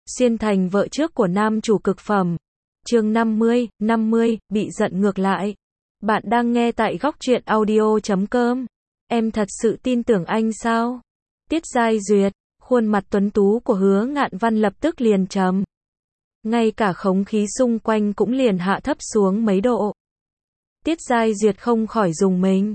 Xuyên thành vợ trước của nam chủ cực phẩm. Chương 50, bị giận ngược lại. Bạn đang nghe tại góc truyện audio.com. Em thật sự tin tưởng anh sao? Tiết Giai Duyệt, khuôn mặt tuấn tú của Hứa Ngạn Văn lập tức liền trầm. Ngay cả không khí xung quanh cũng liền hạ thấp xuống mấy độ. Tiết Giai Duyệt không khỏi rùng mình.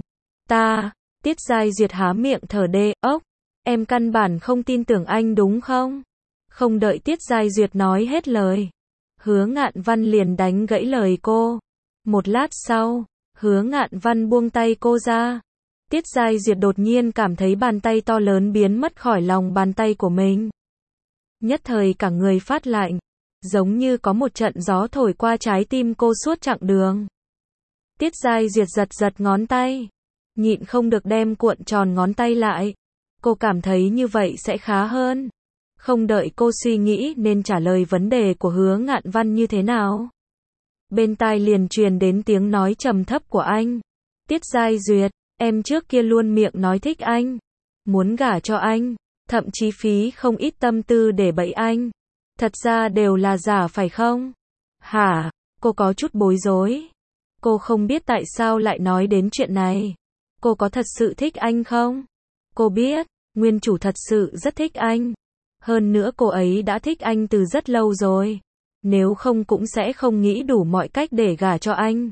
Tiết Giai Duyệt há miệng thở đê, ốc. Em căn bản không tin tưởng anh đúng không? Không đợi Tiết Giai Duyệt nói hết lời. Hứa Ngạn Văn liền đánh gãy lời cô. Một lát sau, Hứa Ngạn Văn buông tay cô ra. Tiết Giai Duyệt đột nhiên cảm thấy bàn tay to lớn biến mất khỏi lòng bàn tay của mình. Nhất thời cả người phát lạnh, giống như có một trận gió thổi qua trái tim cô suốt chặng đường. Tiết Giai Duyệt giật ngón tay, nhịn không được đem cuộn tròn ngón tay lại. Cô cảm thấy như vậy sẽ khá hơn. Không đợi cô suy nghĩ nên trả lời vấn đề của Hứa Ngạn Văn như thế nào. Bên tai liền truyền đến tiếng nói trầm thấp của anh. Tiết Giai Duyệt, em trước kia luôn miệng nói thích anh, muốn gả cho anh, thậm chí phí không ít tâm tư để bẫy anh. Thật ra đều là giả phải không? Hả? Cô có chút bối rối. Cô không biết tại sao lại nói đến chuyện này. Cô có thật sự thích anh không? Cô biết, nguyên chủ thật sự rất thích anh. Hơn nữa cô ấy đã thích anh từ rất lâu rồi. Nếu không cũng sẽ không nghĩ đủ mọi cách để gả cho anh.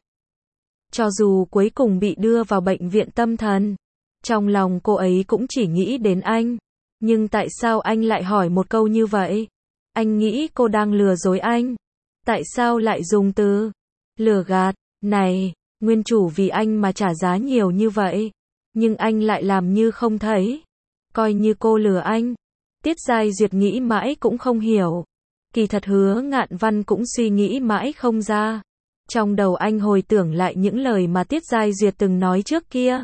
Cho dù cuối cùng bị đưa vào bệnh viện tâm thần, trong lòng cô ấy cũng chỉ nghĩ đến anh. Nhưng tại sao anh lại hỏi một câu như vậy? Anh nghĩ cô đang lừa dối anh. Tại sao lại dùng từ lừa gạt này? Nguyên chủ vì anh mà trả giá nhiều như vậy, nhưng anh lại làm như không thấy, coi như cô lừa anh. Tiết Giai Duyệt nghĩ mãi cũng không hiểu. Kỳ thật Hứa Ngạn Văn cũng suy nghĩ mãi không ra. Trong đầu anh hồi tưởng lại những lời mà Tiết Giai Duyệt từng nói trước kia.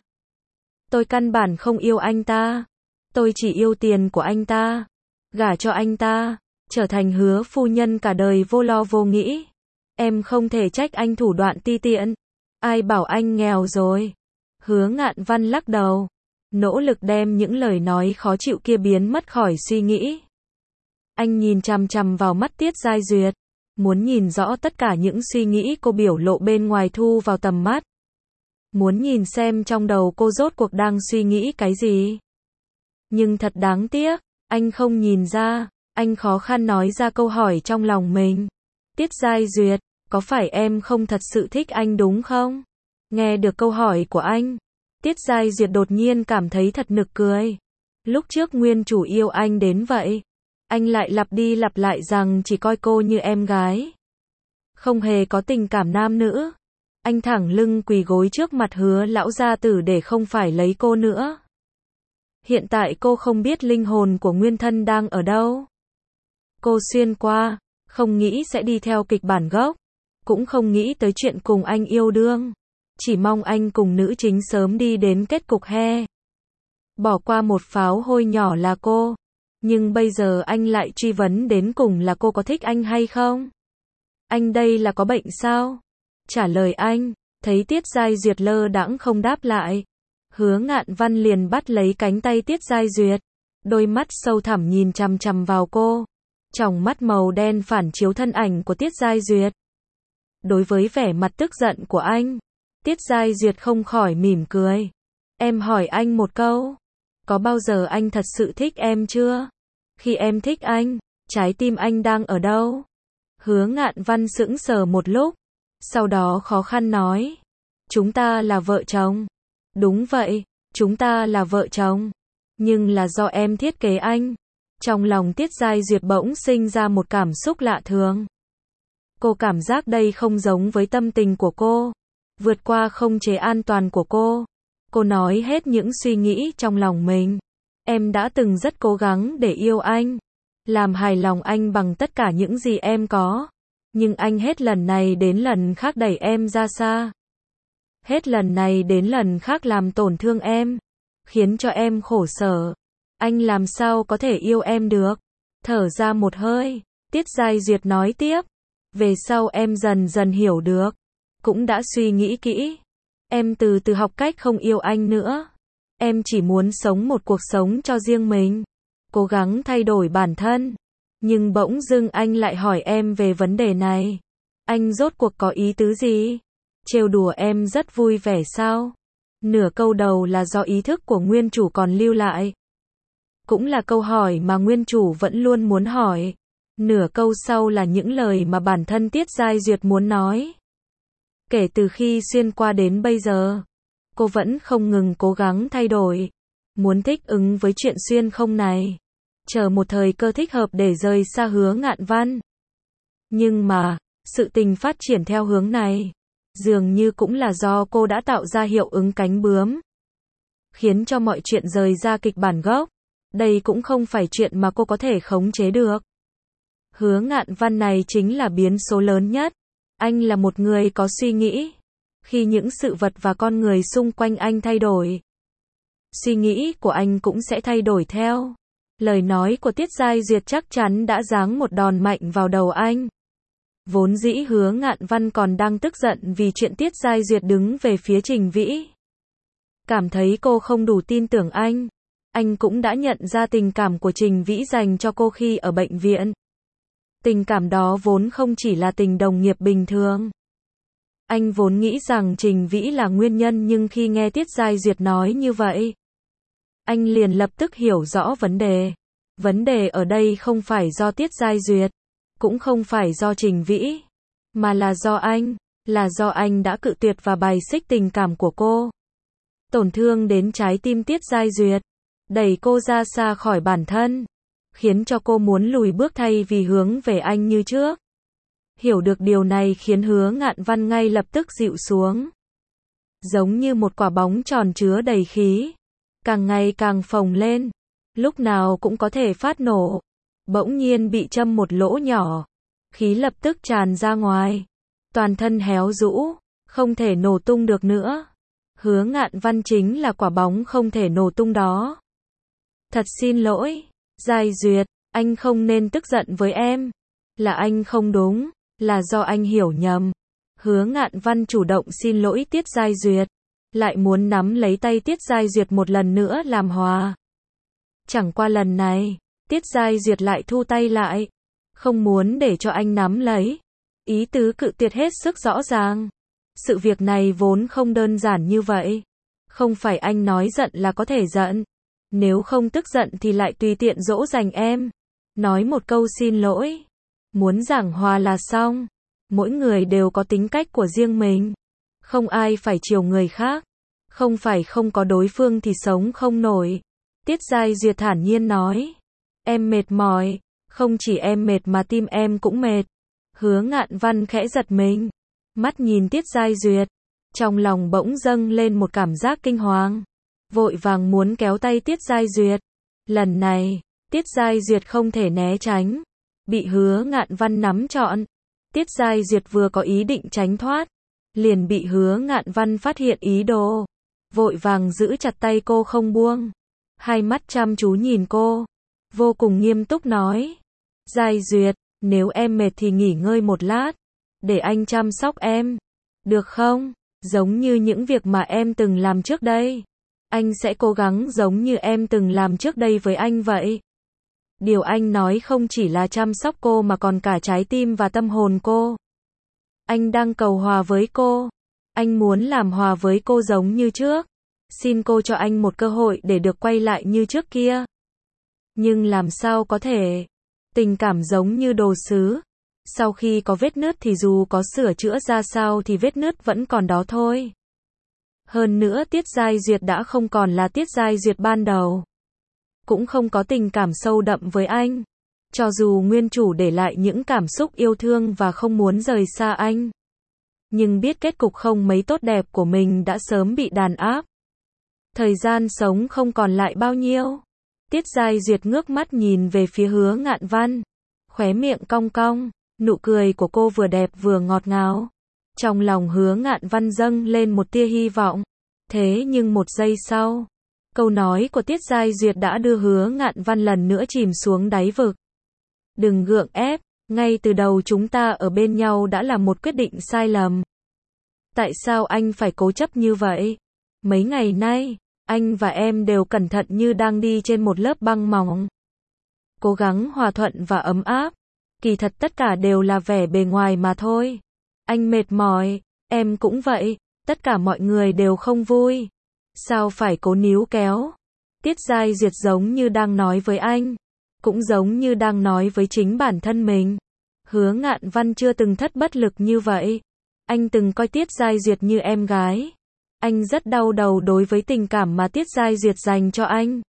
Tôi căn bản không yêu anh ta. Tôi chỉ yêu tiền của anh ta. Gả cho anh ta, trở thành Hứa phu nhân cả đời vô lo vô nghĩ. Em không thể trách anh thủ đoạn ti tiện. Ai bảo anh nghèo rồi. Hứa Ngạn Văn lắc đầu, nỗ lực đem những lời nói khó chịu kia biến mất khỏi suy nghĩ. Anh nhìn chằm chằm vào mắt Tiết Giai Duyệt, muốn nhìn rõ tất cả những suy nghĩ cô biểu lộ bên ngoài thu vào tầm mắt. Muốn nhìn xem trong đầu cô rốt cuộc đang suy nghĩ cái gì. Nhưng thật đáng tiếc, anh không nhìn ra. Anh khó khăn nói ra câu hỏi trong lòng mình. Tiết Giai Duyệt, có phải em không thật sự thích anh đúng không? Nghe được câu hỏi của anh, Tiết Giai Duyệt đột nhiên cảm thấy thật nực cười. Lúc trước nguyên chủ yêu anh đến vậy, anh lại lặp đi lặp lại rằng chỉ coi cô như em gái, không hề có tình cảm nam nữ. Anh thẳng lưng quỳ gối trước mặt Hứa lão gia tử để không phải lấy cô nữa. Hiện tại cô không biết linh hồn của nguyên thân đang ở đâu. Cô xuyên qua, không nghĩ sẽ đi theo kịch bản gốc, cũng không nghĩ tới chuyện cùng anh yêu đương. Chỉ mong anh cùng nữ chính sớm đi đến kết cục he. Bỏ qua một pháo hôi nhỏ là cô. Nhưng bây giờ anh lại truy vấn đến cùng là cô có thích anh hay không? Anh đây là có bệnh sao? Trả lời anh, thấy Tiết Giai Duyệt lơ đãng không đáp lại. Hứa Ngạn Văn liền bắt lấy cánh tay Tiết Giai Duyệt. Đôi mắt sâu thẳm nhìn chằm chằm vào cô. Tròng mắt màu đen phản chiếu thân ảnh của Tiết Giai Duyệt. Đối với vẻ mặt tức giận của anh, Tiết Giai Duyệt không khỏi mỉm cười. Em hỏi anh một câu, có bao giờ anh thật sự thích em chưa? Khi em thích anh, trái tim anh đang ở đâu? Hứa Ngạn Văn sững sờ một lúc, sau đó khó khăn nói. Chúng ta là vợ chồng. Đúng vậy, chúng ta là vợ chồng. Nhưng là do em thiết kế anh. Trong lòng Tiết Giai Duyệt bỗng sinh ra một cảm xúc lạ thường. Cô cảm giác đây không giống với tâm tình của cô. Vượt qua không chế an toàn của cô. Cô nói hết những suy nghĩ trong lòng mình. Em đã từng rất cố gắng để yêu anh. Làm hài lòng anh bằng tất cả những gì em có. Nhưng anh hết lần này đến lần khác đẩy em ra xa. Hết lần này đến lần khác làm tổn thương em. Khiến cho em khổ sở. Anh làm sao có thể yêu em được? Thở ra một hơi, Tiết Giai Duyệt nói tiếp. Về sau em dần dần hiểu được. Cũng đã suy nghĩ kỹ. Em từ từ học cách không yêu anh nữa. Em chỉ muốn sống một cuộc sống cho riêng mình. Cố gắng thay đổi bản thân. Nhưng bỗng dưng anh lại hỏi em về vấn đề này. Anh rốt cuộc có ý tứ gì? Trêu đùa em rất vui vẻ sao? Nửa câu đầu là do ý thức của nguyên chủ còn lưu lại. Cũng là câu hỏi mà nguyên chủ vẫn luôn muốn hỏi. Nửa câu sau là những lời mà bản thân Tiết Giai Duyệt muốn nói. Kể từ khi xuyên qua đến bây giờ, cô vẫn không ngừng cố gắng thay đổi. Muốn thích ứng với chuyện xuyên không này. Chờ một thời cơ thích hợp để rời xa Hứa Ngạn Văn. Nhưng mà, sự tình phát triển theo hướng này, dường như cũng là do cô đã tạo ra hiệu ứng cánh bướm. Khiến cho mọi chuyện rời ra kịch bản gốc. Đây cũng không phải chuyện mà cô có thể khống chế được. Hứa Ngạn Văn này chính là biến số lớn nhất. Anh là một người có suy nghĩ. Khi những sự vật và con người xung quanh anh thay đổi, suy nghĩ của anh cũng sẽ thay đổi theo. Lời nói của Tiết Giai Duyệt chắc chắn đã giáng một đòn mạnh vào đầu anh. Vốn dĩ Hứa Ngạn Văn còn đang tức giận vì chuyện Tiết Giai Duyệt đứng về phía Trình Vĩ. Cảm thấy cô không đủ tin tưởng anh. Anh cũng đã nhận ra tình cảm của Trình Vĩ dành cho cô khi ở bệnh viện. Tình cảm đó vốn không chỉ là tình đồng nghiệp bình thường. Anh vốn nghĩ rằng Trình Vĩ là nguyên nhân, nhưng khi nghe Tiết Giai Duyệt nói như vậy, anh liền lập tức hiểu rõ vấn đề. Vấn đề ở đây không phải do Tiết Giai Duyệt, cũng không phải do Trình Vĩ, mà là do anh đã cự tuyệt và bài xích tình cảm của cô. Tổn thương đến trái tim Tiết Giai Duyệt, đẩy cô ra xa khỏi bản thân, khiến cho cô muốn lùi bước thay vì hướng về anh như trước. Hiểu được điều này khiến Hứa Ngạn Văn ngay lập tức dịu xuống. Giống như một quả bóng tròn chứa đầy khí, càng ngày càng phồng lên, lúc nào cũng có thể phát nổ. Bỗng nhiên bị châm một lỗ nhỏ, khí lập tức tràn ra ngoài, toàn thân héo rũ, không thể nổ tung được nữa. Hứa Ngạn Văn chính là quả bóng không thể nổ tung đó. Thật xin lỗi, Giai Duyệt, anh không nên tức giận với em. Là anh không đúng, là do anh hiểu nhầm. Hứa Ngạn Văn chủ động xin lỗi Tiết Giai Duyệt, lại muốn nắm lấy tay Tiết Giai Duyệt một lần nữa làm hòa. Chẳng qua lần này, Tiết Giai Duyệt lại thu tay lại, không muốn để cho anh nắm lấy. Ý tứ cự tuyệt hết sức rõ ràng. Sự việc này vốn không đơn giản như vậy. Không phải anh nói giận là có thể giận. Nếu không tức giận thì lại tùy tiện dỗ dành em. Nói một câu xin lỗi. Muốn giảng hòa là xong. Mỗi người đều có tính cách của riêng mình. Không ai phải chiều người khác. Không phải không có đối phương thì sống không nổi. Tiết Giai Duyệt thản nhiên nói. Em mệt mỏi. Không chỉ em mệt mà tim em cũng mệt. Hứa Ngạn Văn khẽ giật mình. Mắt nhìn Tiết Giai Duyệt. Trong lòng bỗng dâng lên một cảm giác kinh hoàng. Vội vàng muốn kéo tay Tiết Giai Duyệt. Lần này, Tiết Giai Duyệt không thể né tránh. Bị Hứa Ngạn Văn nắm trọn. Tiết Giai Duyệt vừa có ý định tránh thoát, liền bị Hứa Ngạn Văn phát hiện ý đồ. Vội vàng giữ chặt tay cô không buông. Hai mắt chăm chú nhìn cô. Vô cùng nghiêm túc nói. Giai Duyệt, nếu em mệt thì nghỉ ngơi một lát. Để anh chăm sóc em. Được không? Giống như những việc mà em từng làm trước đây. Anh sẽ cố gắng giống như em từng làm trước đây với anh vậy. Điều anh nói không chỉ là chăm sóc cô mà còn cả trái tim và tâm hồn cô. Anh đang cầu hòa với cô. Anh muốn làm hòa với cô giống như trước. Xin cô cho anh một cơ hội để được quay lại như trước kia. Nhưng làm sao có thể? Tình cảm giống như đồ sứ. Sau khi có vết nứt thì dù có sửa chữa ra sao thì vết nứt vẫn còn đó thôi. Hơn nữa Tiết Giai Duyệt đã không còn là Tiết Giai Duyệt ban đầu. Cũng không có tình cảm sâu đậm với anh. Cho dù nguyên chủ để lại những cảm xúc yêu thương và không muốn rời xa anh. Nhưng biết kết cục không mấy tốt đẹp của mình đã sớm bị đàn áp. Thời gian sống không còn lại bao nhiêu. Tiết Giai Duyệt ngước mắt nhìn về phía Hứa Ngạn Văn. Khóe miệng cong cong. Nụ cười của cô vừa đẹp vừa ngọt ngào. Trong lòng Hứa Ngạn Văn dâng lên một tia hy vọng. Thế nhưng một giây sau, câu nói của Tiết Giai Duyệt đã đưa Hứa Ngạn Văn lần nữa chìm xuống đáy vực. Đừng gượng ép, ngay từ đầu chúng ta ở bên nhau đã là một quyết định sai lầm. Tại sao anh phải cố chấp như vậy? Mấy ngày nay, anh và em đều cẩn thận như đang đi trên một lớp băng mỏng. cố gắng hòa thuận và ấm áp. Kỳ thật tất cả đều là vẻ bề ngoài mà thôi. Anh mệt mỏi, em cũng vậy, tất cả mọi người đều không vui. Sao phải cố níu kéo? Tiết Giai Duyệt giống như đang nói với anh, cũng giống như đang nói với chính bản thân mình. Hứa Ngạn Văn chưa từng thất bất lực như vậy. Anh từng coi Tiết Giai Duyệt như em gái. Anh rất đau đầu đối với tình cảm mà Tiết Giai Duyệt dành cho anh.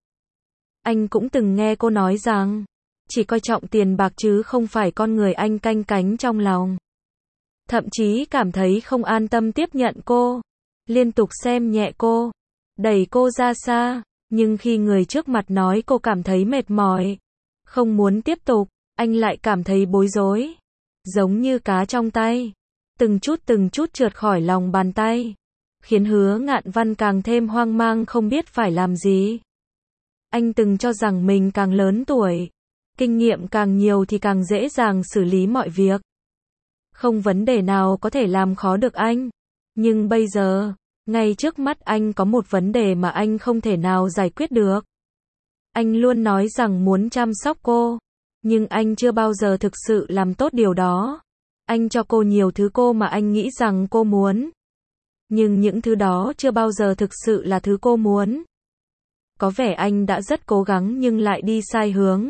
Anh cũng từng nghe cô nói rằng, chỉ coi trọng tiền bạc chứ không phải con người anh canh cánh trong lòng. Thậm chí cảm thấy không an tâm tiếp nhận cô, liên tục xem nhẹ cô, đẩy cô ra xa. Nhưng khi người trước mặt nói cô cảm thấy mệt mỏi, không muốn tiếp tục, anh lại cảm thấy bối rối. Giống như cá trong tay, từng chút trượt khỏi lòng bàn tay, khiến Hứa Ngạn Văn càng thêm hoang mang không biết phải làm gì. Anh từng cho rằng mình càng lớn tuổi, kinh nghiệm càng nhiều thì càng dễ dàng xử lý mọi việc. Không vấn đề nào có thể làm khó được anh. Nhưng bây giờ, ngay trước mắt anh có một vấn đề mà anh không thể nào giải quyết được. Anh luôn nói rằng muốn chăm sóc cô, nhưng anh chưa bao giờ thực sự làm tốt điều đó. Anh cho cô nhiều thứ cô mà anh nghĩ rằng cô muốn. Nhưng những thứ đó chưa bao giờ thực sự là thứ cô muốn. Có vẻ anh đã rất cố gắng nhưng lại đi sai hướng.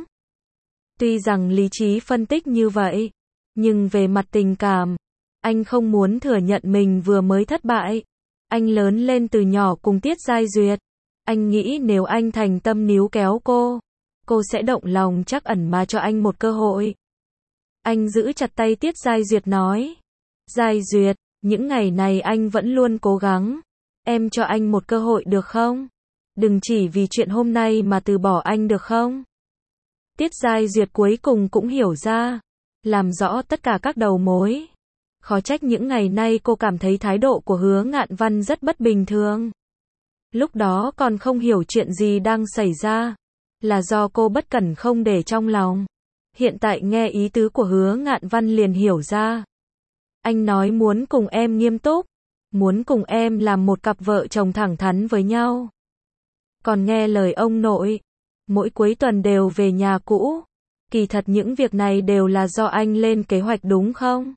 Tuy rằng lý trí phân tích như vậy, nhưng về mặt tình cảm, anh không muốn thừa nhận mình vừa mới thất bại. Anh lớn lên từ nhỏ cùng Tiết Giai Duyệt. Anh nghĩ nếu anh thành tâm níu kéo cô sẽ động lòng trắc ẩn mà cho anh một cơ hội. Anh giữ chặt tay Tiết Giai Duyệt nói. Giai Duyệt, những ngày này anh vẫn luôn cố gắng. Em cho anh một cơ hội được không? Đừng chỉ vì chuyện hôm nay mà từ bỏ anh được không? Tiết Giai Duyệt cuối cùng cũng hiểu ra, làm rõ tất cả các đầu mối. Khó trách những ngày nay cô cảm thấy thái độ của Hứa Ngạn Văn rất bất bình thường. Lúc đó còn không hiểu chuyện gì đang xảy ra, là do cô bất cẩn không để trong lòng. Hiện tại nghe ý tứ của Hứa Ngạn Văn liền hiểu ra. Anh nói muốn cùng em nghiêm túc, muốn cùng em làm một cặp vợ chồng thẳng thắn với nhau. Còn nghe lời ông nội, mỗi cuối tuần đều về nhà cũ. Kỳ thật những việc này đều là do anh lên kế hoạch đúng không?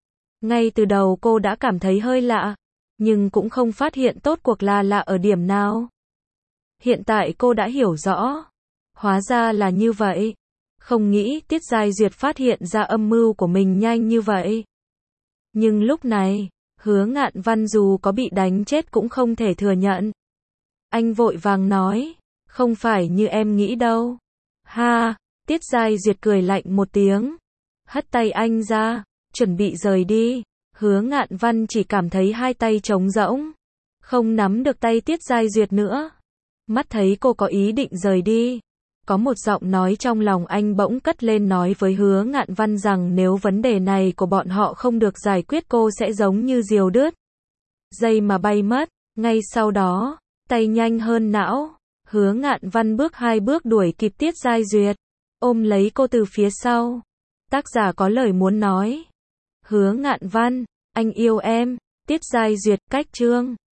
Ngay từ đầu cô đã cảm thấy hơi lạ, nhưng cũng không phát hiện tốt cuộc là lạ ở điểm nào. Hiện tại cô đã hiểu rõ. Hóa ra là như vậy. Không nghĩ Tiết Giai Duyệt phát hiện ra âm mưu của mình nhanh như vậy. Nhưng lúc này, Hứa Ngạn Văn dù có bị đánh chết cũng không thể thừa nhận. Anh vội vàng nói, không phải như em nghĩ đâu. Ha, Tiết Giai Duyệt cười lạnh một tiếng, hất tay anh ra, chuẩn bị rời đi. Hứa Ngạn Văn chỉ cảm thấy hai tay trống rỗng, không nắm được tay Tiết Giai Duyệt nữa. Mắt thấy cô có ý định rời đi, có một giọng nói trong lòng anh bỗng cất lên nói với Hứa Ngạn Văn rằng nếu vấn đề này của bọn họ không được giải quyết cô sẽ giống như diều đứt dây mà bay mất. Ngay sau đó, tay nhanh hơn não, Hứa Ngạn Văn bước 2 bước đuổi kịp Tiết Giai Duyệt, ôm lấy cô từ phía sau. Tác giả có lời muốn nói. Hứa Ngạn Văn, anh yêu em. Tiết Giai Duyệt, cách chương